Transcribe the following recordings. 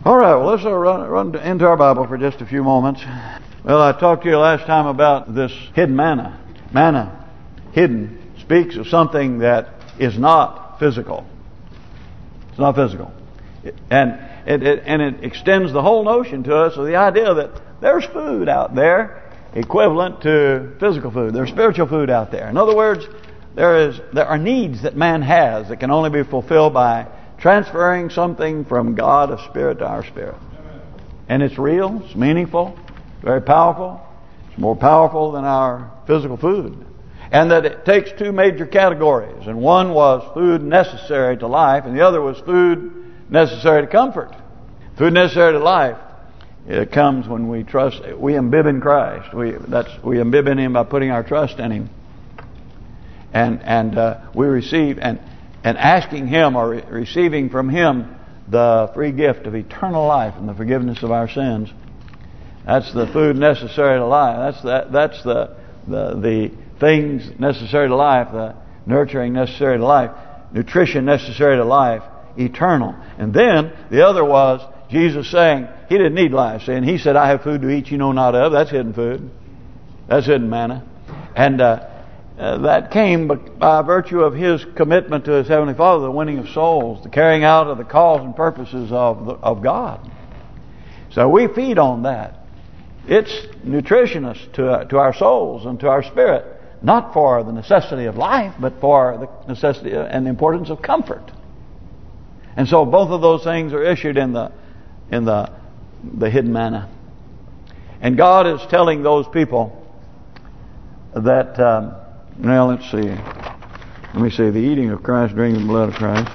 All right, well, let's run into our Bible for just a few moments. Well, I talked to you last time about this hidden manna. Manna, hidden, speaks of something that is not physical. It's not physical. And it extends the whole notion to us of the idea that there's food out there equivalent to physical food. There's spiritual food out there. In other words, there are needs that man has that can only be fulfilled by transferring something from God of spirit to our spirit. And it's real, it's meaningful, very powerful. It's more powerful than our physical food. And that it takes two major categories. And one was food necessary to life, and the other was food necessary to comfort. Food necessary to life, it comes when we trust, we imbibe in Christ. We imbibe in Him by putting our trust in Him. And we receive and asking Him or receiving from Him the free gift of eternal life and the forgiveness of our sins. That's the food necessary to life. That's the things necessary to life, the nurturing necessary to life, nutrition necessary to life, eternal. And then the other was Jesus saying He didn't need life, saying He said, "I have food to eat you know not of." That's hidden food. That's hidden manna. And that came by virtue of His commitment to His Heavenly Father, the winning of souls, the carrying out of the cause and purposes of God. So we feed on that. It's nutritious to our souls and to our spirit, not for the necessity of life, but for the necessity and the importance of comfort. And so both of those things are issued in the hidden manna. And God is telling those people that, now let's see. Let me see, the eating of Christ, drinking the blood of Christ.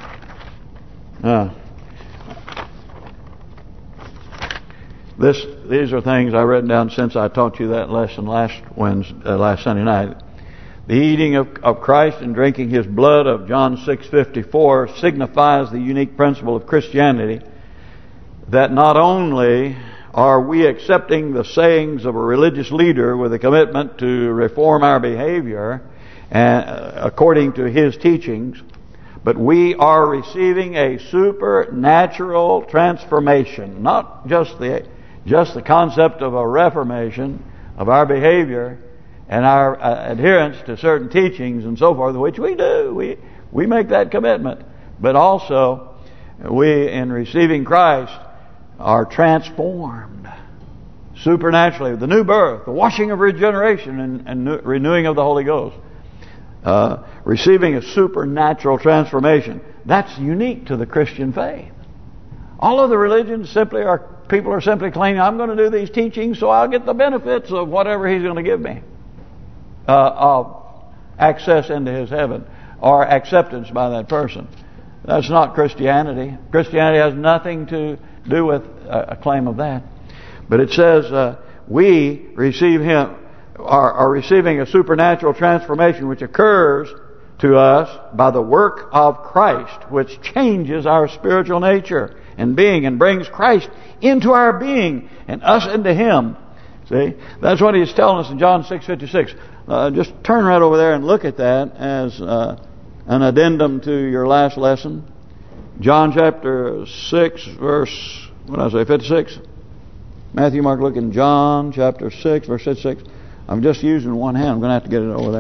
These are things I read down since I taught you that lesson last Sunday night. The eating of Christ and drinking His blood of John 6:54 signifies the unique principle of Christianity, that not only are we accepting the sayings of a religious leader with a commitment to reform our behavior according to his teachings, but we are receiving a supernatural transformation, not just the concept of a reformation of our behavior and our adherence to certain teachings and so forth, which we do. We make that commitment. But also, we, in receiving Christ, are transformed supernaturally. The new birth, the washing of regeneration and renewing of the Holy Ghost. Receiving a supernatural transformation. That's unique to the Christian faith. All of the religions people are simply claiming, I'm going to do these teachings so I'll get the benefits of whatever He's going to give me. Of access into His heaven or acceptance by that person. That's not Christianity. Christianity has nothing to do with a claim of that. But it says we receive Him, are receiving a supernatural transformation which occurs to us by the work of Christ, which changes our spiritual nature and being and brings Christ into our being and us into Him. See, that's what He's telling us in John 6:56. Just turn right over there and look at that as an addendum to your last lesson. John chapter 6, verse, 56? Matthew, Mark, look in John chapter 6, verse 56. I'm just using one hand. I'm going to have to get it over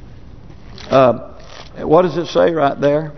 there. What does it say right there?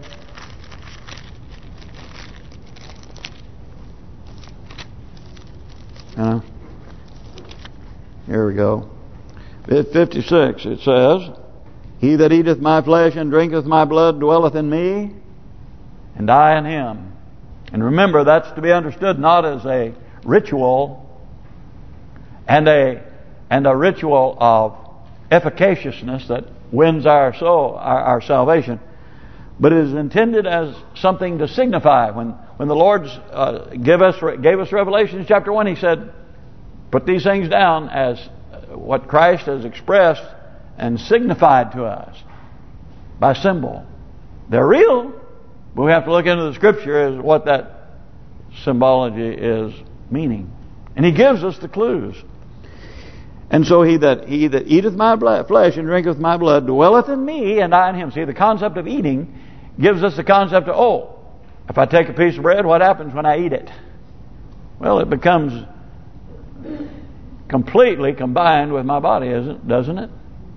Here we go. 56, it says, He that eateth my flesh and drinketh my blood dwelleth in me, and I in him. And remember, that's to be understood not as a ritual and a ritual of efficaciousness that wins our soul, our salvation, but it is intended as something to signify. When the Lord gave us Revelation chapter 1, He said, put these things down as what Christ has expressed and signified to us by symbol. They're real, but we have to look into the Scripture as what that symbology is meaning. And He gives us the clues. And so he that eateth my flesh and drinketh my blood dwelleth in me, and I in him. See, the concept of eating gives us the concept of, if I take a piece of bread, what happens when I eat it? Well, it becomes completely combined with my body, doesn't it?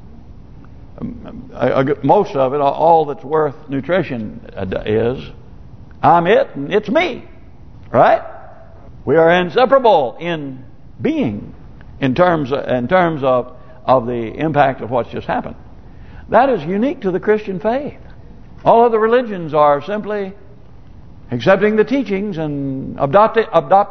Most of it, all that's worth nutrition is, I'm it and it's me, right? We are inseparable in being, in terms of the impact of what's just happened. That is unique to the Christian faith. All other religions are simply accepting the teachings and adopting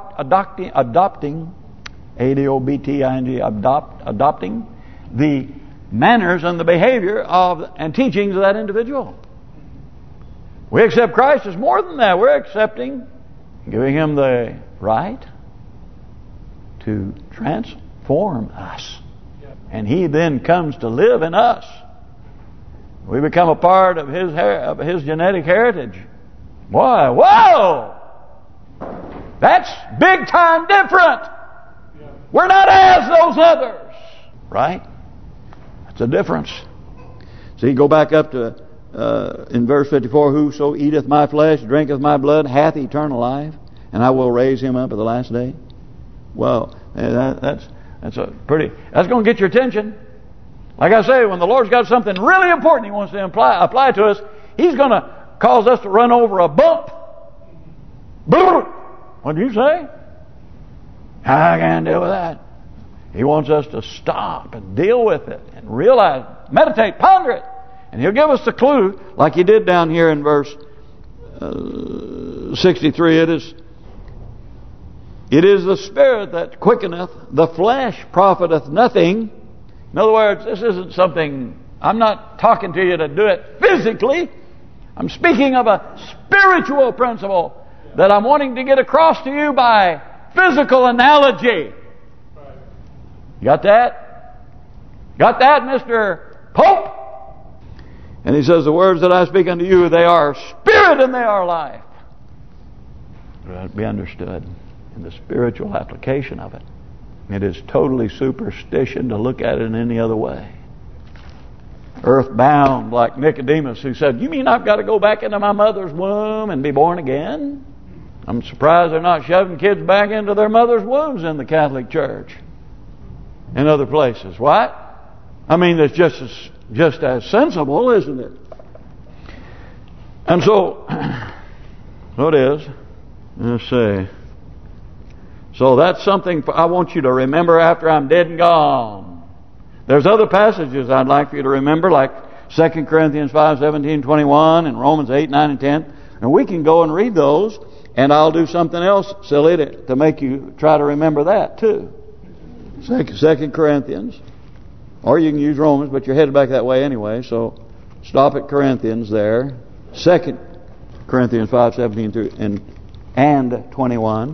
adopting the manners and the behavior of and teachings of that individual. We accept Christ as more than that. We're accepting, giving Him the right to transform us. And He then comes to live in us. We become a part of His genetic heritage. Boy, whoa! That's big time different. We're not as those others. Right? That's a difference. See, go back up to in verse 54, whoso eateth my flesh, drinketh my blood, hath eternal life, and I will raise him up at the last day. Well, that's going to get your attention. Like I say, when the Lord's got something really important He wants to apply to us, He's going to cause us to run over a bump. What do you say? I can't deal with that. He wants us to stop and deal with it and realize, meditate, ponder it. And He'll give us the clue, like He did down here in verse 63. It is the Spirit that quickeneth, the flesh profiteth nothing. In other words, this isn't something, I'm not talking to you to do it physically. I'm speaking of a spiritual principle that I'm wanting to get across to you by physical analogy. Got that? Got that, Mr. Pope? And he says, the words that I speak unto you, they are spirit and they are life. That be understood in the spiritual application of it. It is totally superstition to look at it in any other way. Earthbound, like Nicodemus, who said, you mean I've got to go back into my mother's womb and be born again? I'm surprised they're not shoving kids back into their mother's wombs in the Catholic Church and other places. What? I mean, it's just as sensible, isn't it? And so, what is? Let's see. So that's something I want you to remember after I'm dead and gone. There's other passages I'd like for you to remember, like 2 Corinthians 5, 17, 21, and Romans 8, 9, and 10. And we can go and read those, and I'll do something else silly to make you try to remember that too. 2 Corinthians, or you can use Romans, but you're headed back that way anyway, so stop at Corinthians there. 2 Corinthians 5, 17 through and 21.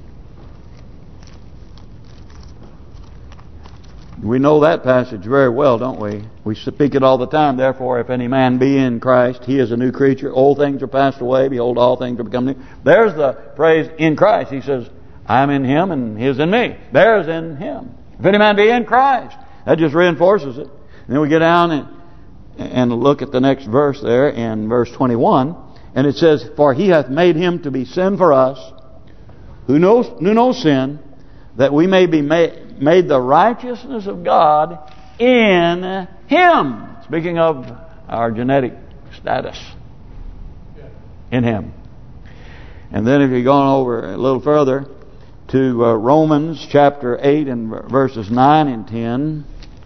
We know that passage very well, don't we? We speak it all the time. Therefore, if any man be in Christ, he is a new creature. Old things are passed away. Behold, all things are become new. There's the phrase in Christ. He says, I'm in Him and He is in me. There's in Him. If any man be in Christ. That just reinforces it. And then we get down and look at the next verse there in verse 21. And it says, for He hath made Him to be sin for us, who knew no sin, that we may be made the righteousness of God in Him. Speaking of our genetic status. In Him. And then if you're going over a little further to Romans chapter 8 and verses 9 and 10.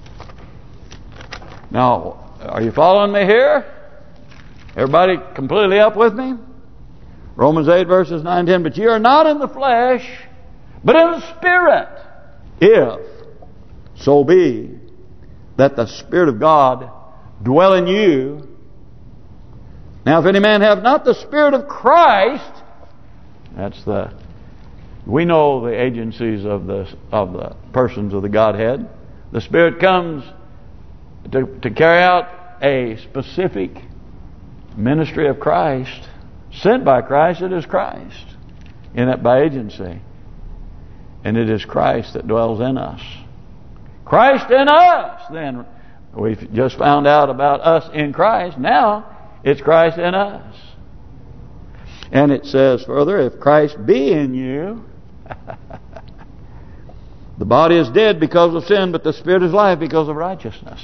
Now, are you following me here? Everybody completely up with me? Romans 8 verses 9 and 10. But ye are not in the flesh, but in the Spirit. If so be that the Spirit of God dwell in you. Now if any man have not the Spirit of Christ, we know the agencies of the persons of the Godhead. The Spirit comes to carry out a specific ministry of Christ, sent by Christ. It is Christ in it by agency. And it is Christ that dwells in us. Christ in us. Then we've just found out about us in Christ. Now it's Christ in us. And it says further, if Christ be in you, The body is dead because of sin, but the spirit is life because of righteousness.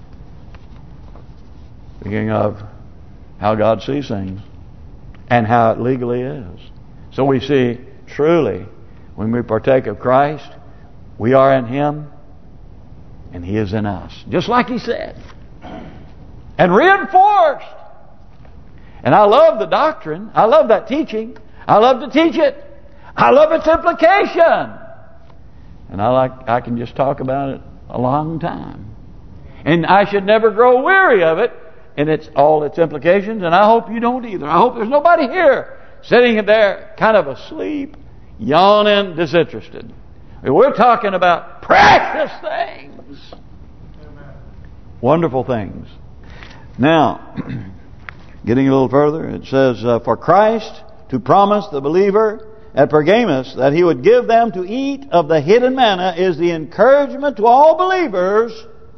Speaking of how God sees things and how it legally is. So we see truly when we partake of Christ, we are in Him and He is in us. Just like He said. And reinforced. And I love the doctrine. I love that teaching. I love to teach it. I love its implication. And I can just talk about it a long time. And I should never grow weary of it and all its implications. And I hope you don't either. I hope there's nobody here sitting there kind of asleep, yawning, disinterested. We're talking about precious things. Amen. Wonderful things. Now, getting a little further, it says, for Christ to promise the believer at Pergamos that He would give them to eat of the hidden manna is the encouragement to all believers,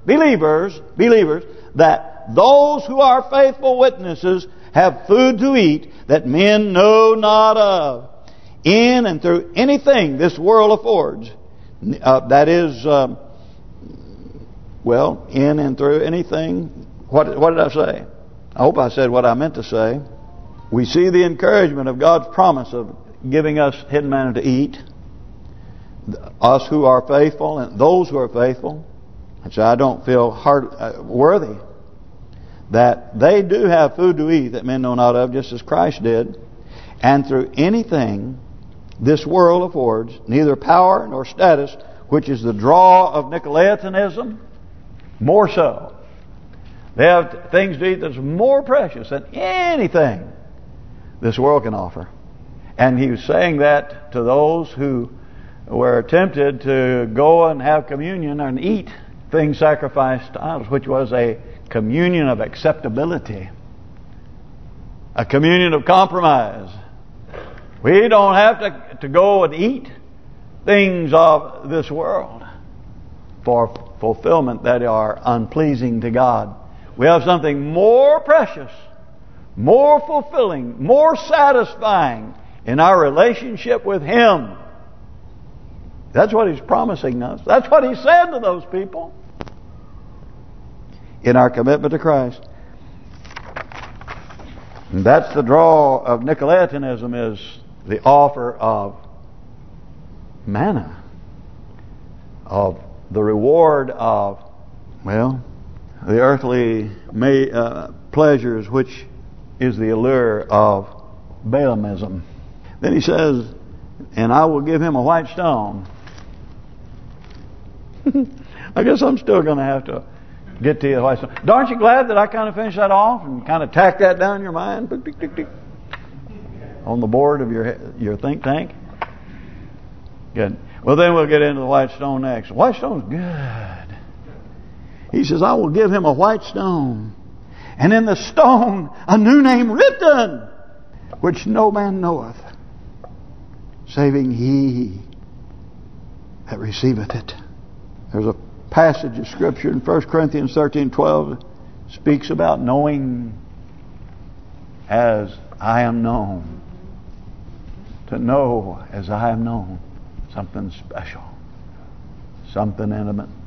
that those who are faithful witnesses have food to eat that men know not of, in and through anything this world affords. That is, in and through anything. What did I say? I hope I said what I meant to say. We see the encouragement of God's promise of giving us hidden manna to eat. Us who are faithful and those who are faithful. And so I don't feel worthy that they do have food to eat that men know not of, just as Christ did. And through anything this world affords, neither power nor status, which is the draw of Nicolaitanism, more so. They have things to eat that's more precious than anything this world can offer. And he was saying that to those who were tempted to go and have communion and eat things sacrificed to idols, which was a communion of acceptability, a communion of compromise. We don't have to go and eat things of this world for fulfillment that are unpleasing to God. We have something more precious, more fulfilling, more satisfying in our relationship with Him. That's what He's promising us. That's what He said to those people. In our commitment to Christ. And that's the draw of Nicolaitanism, is the offer of manna, of the reward of, the earthly pleasures, which is the allure of Baalism. Then he says, and I will give him a white stone. I guess I'm still going to have to get to the white stone. Aren't you glad that I kind of finished that off and kind of tacked that down in your mind? On the board of your think tank? Good. Well, then we'll get into the white stone next. The white stone's good. He says, I will give him a white stone, and in the stone a new name written, which no man knoweth, saving he that receiveth it. There's a passage of Scripture in 1 Corinthians 13:12 speaks about knowing as I am known. To know as I am known. Something special. Something intimate.